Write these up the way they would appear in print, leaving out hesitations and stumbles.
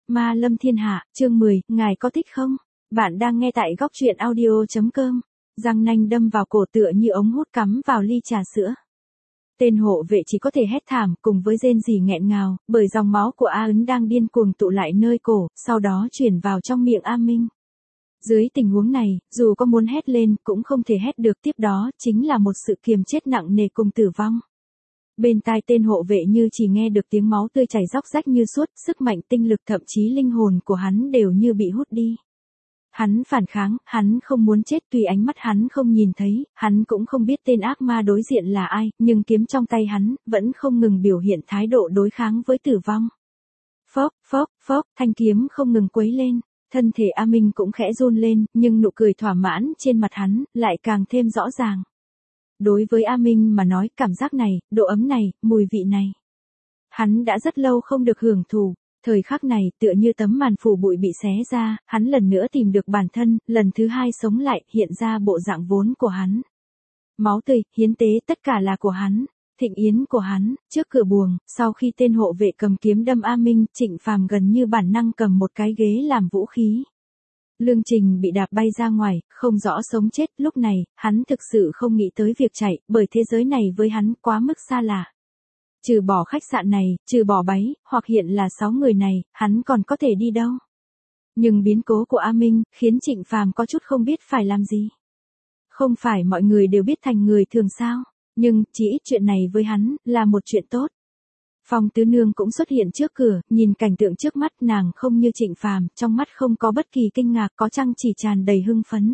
Ma Lâm Thiên Hạ, chương 10, ngài có thích không? Bạn đang nghe tại góc truyện audio.com. Răng nanh đâm vào cổ tựa như ống hút cắm vào ly trà sữa. Tên hộ vệ chỉ có thể hét thảm cùng với rên rỉ nghẹn ngào, bởi dòng máu của A Ấn đang điên cuồng tụ lại nơi cổ, sau đó chuyển vào trong miệng A Minh. Dưới tình huống này, dù có muốn hét lên cũng không thể hét được, tiếp đó chính là một sự kiềm chết nặng nề cùng tử vong. Bên tai tên hộ vệ như chỉ nghe được tiếng máu tươi chảy róc rách như suốt, sức mạnh tinh lực thậm chí linh hồn của hắn đều như bị hút đi. Hắn phản kháng, hắn không muốn chết, tuy ánh mắt hắn không nhìn thấy, hắn cũng không biết tên ác ma đối diện là ai, nhưng kiếm trong tay hắn vẫn không ngừng biểu hiện thái độ đối kháng với tử vong. Phốc, phốc, phốc, thanh kiếm không ngừng quấy lên, thân thể A Minh cũng khẽ run lên, nhưng nụ cười thỏa mãn trên mặt hắn lại càng thêm rõ ràng. Đối với A Minh mà nói, cảm giác này, độ ấm này, mùi vị này, hắn đã rất lâu không được hưởng thụ. Thời khắc này, tựa như tấm màn phủ bụi bị xé ra, hắn lần nữa tìm được bản thân, lần thứ hai sống lại, hiện ra bộ dạng vốn của hắn. Máu tươi, hiến tế, tất cả là của hắn. Thịnh yến của hắn. Trước cửa buồng, sau khi tên hộ vệ cầm kiếm đâm A Minh, Trịnh Phàm gần như bản năng cầm một cái ghế làm vũ khí. Lương Trình bị đạp bay ra ngoài, không rõ sống chết, lúc này, hắn thực sự không nghĩ tới việc chạy, bởi thế giới này với hắn quá mức xa lạ. Trừ bỏ khách sạn này, trừ bỏ báy, hoặc hiện là 6 người này, hắn còn có thể đi đâu. Nhưng biến cố của A Minh, khiến Trịnh Phàm có chút không biết phải làm gì. Không phải mọi người đều biết thành người thường sao, nhưng, chỉ ít chuyện này với hắn, là một chuyện tốt. Phong Tứ Nương cũng xuất hiện trước cửa, nhìn cảnh tượng trước mắt, nàng không như Trịnh Phàm, trong mắt không có bất kỳ kinh ngạc, có chăng chỉ tràn đầy hưng phấn.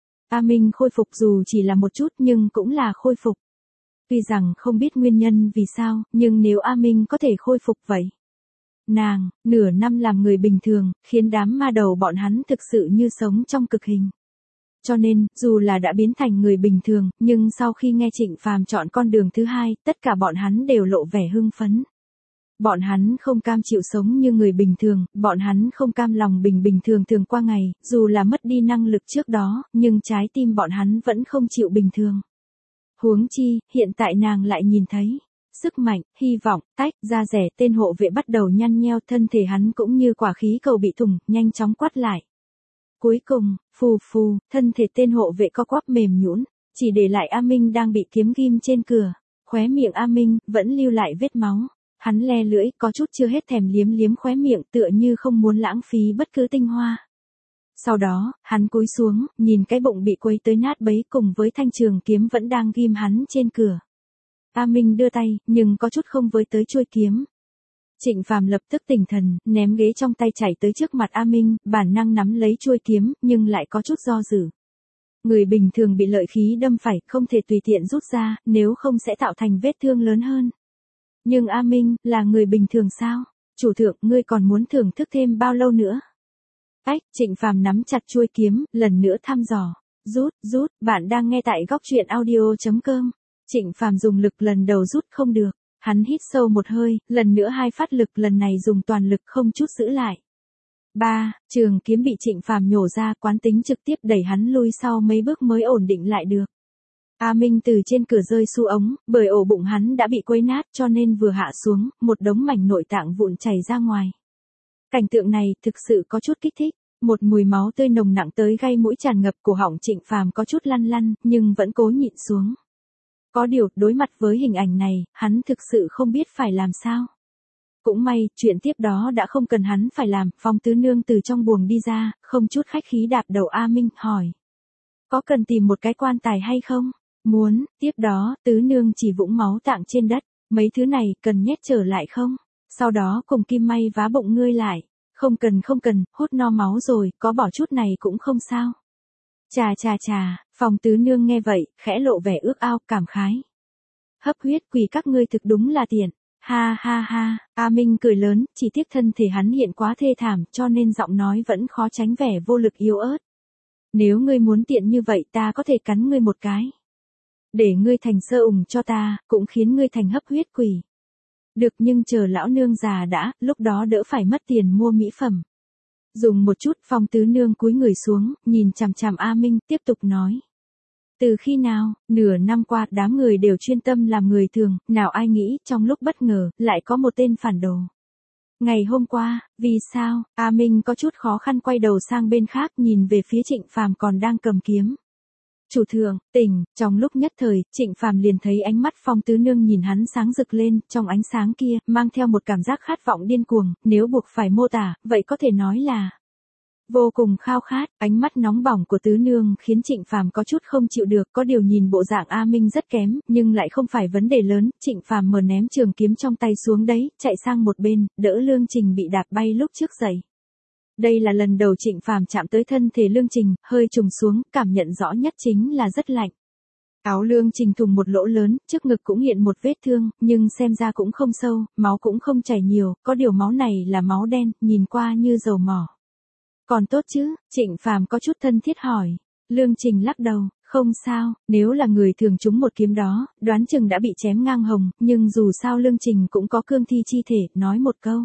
A Minh khôi phục dù chỉ là một chút nhưng cũng là khôi phục. Tuy rằng không biết nguyên nhân vì sao, nhưng nếu A Minh có thể khôi phục vậy. Nàng, nửa năm làm người bình thường, khiến đám ma đầu bọn hắn thực sự như sống trong cực hình. Cho nên, dù là đã biến thành người bình thường, nhưng sau khi nghe Trịnh Phàm chọn con đường thứ hai, tất cả bọn hắn đều lộ vẻ hưng phấn. Bọn hắn không cam chịu sống như người bình thường, bọn hắn không cam lòng bình thường thường qua ngày, dù là mất đi năng lực trước đó, nhưng trái tim bọn hắn vẫn không chịu bình thường. Huống chi, hiện tại nàng lại nhìn thấy sức mạnh, hy vọng, tách ra rẻ, tên hộ vệ bắt đầu nhăn nheo, thân thể hắn cũng như quả khí cầu bị thủng, nhanh chóng quắt lại. Cuối cùng, phù phù, thân thể tên hộ vệ co quắp mềm nhũn, chỉ để lại A Minh đang bị kiếm ghim trên cửa, khóe miệng A Minh vẫn lưu lại vết máu. Hắn le lưỡi, có chút chưa hết thèm liếm liếm khóe miệng, tựa như không muốn lãng phí bất cứ tinh hoa. Sau đó, hắn cúi xuống, nhìn cái bụng bị quấy tới nát bấy cùng với thanh trường kiếm vẫn đang ghim hắn trên cửa. A Minh đưa tay, nhưng có chút không với tới chuôi kiếm. Trịnh Phàm lập tức tỉnh thần, ném ghế trong tay chạy tới trước mặt A Minh, bản năng nắm lấy chuôi kiếm, nhưng lại có chút do dự. Người bình thường bị lợi khí đâm phải, không thể tùy tiện rút ra, nếu không sẽ tạo thành vết thương lớn hơn. Nhưng A Minh, là người bình thường sao? Chủ thượng, ngươi còn muốn thưởng thức thêm bao lâu nữa? Trịnh Phàm nắm chặt chuôi kiếm, lần nữa thăm dò. Rút, bạn đang nghe tại góc truyện audio.com. Trịnh Phàm dùng lực lần đầu rút không được. Hắn hít sâu một hơi, lần nữa hai phát lực, lần này dùng toàn lực không chút giữ lại. Trường kiếm bị Trịnh Phàm nhổ ra, quán tính trực tiếp đẩy hắn lui sau mấy bước mới ổn định lại được. A Minh từ trên cửa rơi xu ống, bởi ổ bụng hắn đã bị quấy nát cho nên vừa hạ xuống, một đống mảnh nội tạng vụn chảy ra ngoài. Cảnh tượng này thực sự có chút kích thích, một mùi máu tươi nồng nặng tới gây mũi tràn ngập cổ họng, Trịnh Phàm có chút lăn lăn, nhưng vẫn cố nhịn xuống. Có điều, đối mặt với hình ảnh này, hắn thực sự không biết phải làm sao. Cũng may, chuyện tiếp đó đã không cần hắn phải làm, Phong Tứ Nương từ trong buồng đi ra, không chút khách khí đạp đầu A Minh, hỏi. Có cần tìm một cái quan tài hay không? Muốn, tiếp đó, Tứ Nương chỉ vũng máu tạng trên đất, mấy thứ này, cần nhét trở lại không? Sau đó cùng kim may vá bụng ngươi lại. Không cần, hút no máu rồi, có bỏ chút này cũng không sao. Chà, Phong Tứ Nương nghe vậy, khẽ lộ vẻ ước ao, cảm khái. Hấp huyết quỷ các ngươi thực đúng là tiện. Ha, A Minh cười lớn, chỉ tiếc thân thể hắn hiện quá thê thảm, cho nên giọng nói vẫn khó tránh vẻ vô lực yếu ớt. Nếu ngươi muốn tiện như vậy, ta có thể cắn ngươi một cái. Để ngươi thành sơ ủng cho ta, cũng khiến ngươi thành hấp huyết quỷ. Được, nhưng chờ lão nương già đã, lúc đó đỡ phải mất tiền mua mỹ phẩm. Dùng một chút, Phong Tứ Nương cúi người xuống, nhìn chằm chằm A Minh, tiếp tục nói. Từ khi nào, nửa năm qua, đám người đều chuyên tâm làm người thường, nào ai nghĩ, trong lúc bất ngờ, lại có một tên phản đồ. Ngày hôm qua, vì sao? A Minh có chút khó khăn quay đầu sang bên khác nhìn về phía Trịnh Phàm còn đang cầm kiếm. Chủ thượng, tỉnh, trong lúc nhất thời, Trịnh Phàm liền thấy ánh mắt Phong Tứ Nương nhìn hắn sáng rực lên, trong ánh sáng kia, mang theo một cảm giác khát vọng điên cuồng, nếu buộc phải mô tả, vậy có thể nói là vô cùng khao khát. Ánh mắt nóng bỏng của Tứ Nương khiến Trịnh Phàm có chút không chịu được, có điều nhìn bộ dạng A Minh rất kém, nhưng lại không phải vấn đề lớn. Trịnh Phàm mở ném trường kiếm trong tay xuống đấy, chạy sang một bên, đỡ Lương Trình bị đạp bay lúc trước dậy. Đây là lần đầu Trịnh Phàm chạm tới thân thể Lương Trình, hơi trùng xuống, cảm nhận rõ nhất chính là rất lạnh. Áo Lương Trình thùng một lỗ lớn, trước ngực cũng hiện một vết thương, nhưng xem ra cũng không sâu, máu cũng không chảy nhiều, có điều máu này là máu đen, nhìn qua như dầu mỏ. Còn tốt chứ? Trịnh Phàm có chút thân thiết hỏi. Lương Trình lắc đầu, không sao, nếu là người thường trúng một kiếm đó, đoán chừng đã bị chém ngang hồng, nhưng dù sao Lương Trình cũng có cương thi chi thể, nói một câu.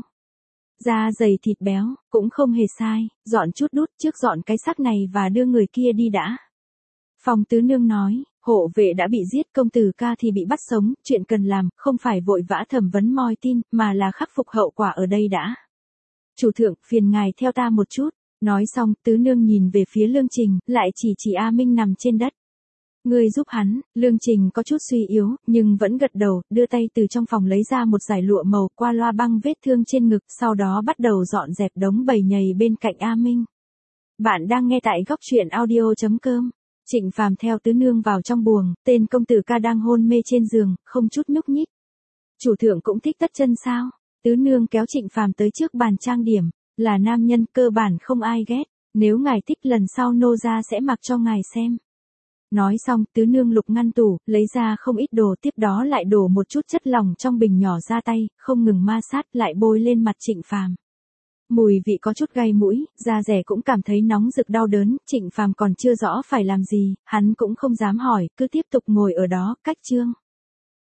Da dày thịt béo, cũng không hề sai, dọn chút đút trước dọn cái xác này và đưa người kia đi đã. Phong Tứ Nương nói, hộ vệ đã bị giết, công tử ca thì bị bắt sống, chuyện cần làm, không phải vội vã thẩm vấn moi tin, mà là khắc phục hậu quả ở đây đã. Chủ thượng, phiền ngài theo ta một chút. Nói xong, Tứ Nương nhìn về phía Lương Trình, lại chỉ A Minh nằm trên đất. Ngươi giúp hắn. Lương Trình có chút suy yếu, nhưng vẫn gật đầu, đưa tay từ trong phòng lấy ra một dải lụa màu, qua loa băng vết thương trên ngực, sau đó bắt đầu dọn dẹp đống bầy nhầy bên cạnh A Minh. Bạn đang nghe tại góc truyện audio.com. Trịnh Phàm theo Tứ Nương vào trong buồng, tên công tử ca đang hôn mê trên giường, không chút nhúc nhích. Chủ thượng cũng thích tất chân sao? Tứ Nương kéo Trịnh Phàm tới trước bàn trang điểm. Là nam nhân, cơ bản không ai ghét, nếu ngài thích lần sau nô gia sẽ mặc cho ngài xem. Nói xong, Tứ Nương lục ngăn tủ, lấy ra không ít đồ, tiếp đó lại đổ một chút chất lỏng trong bình nhỏ ra tay, không ngừng ma sát, lại bôi lên mặt Trịnh Phàm. Mùi vị có chút gai mũi, da rẻ cũng cảm thấy nóng rực đau đớn, Trịnh Phàm còn chưa rõ phải làm gì, hắn cũng không dám hỏi, cứ tiếp tục ngồi ở đó, cách chương.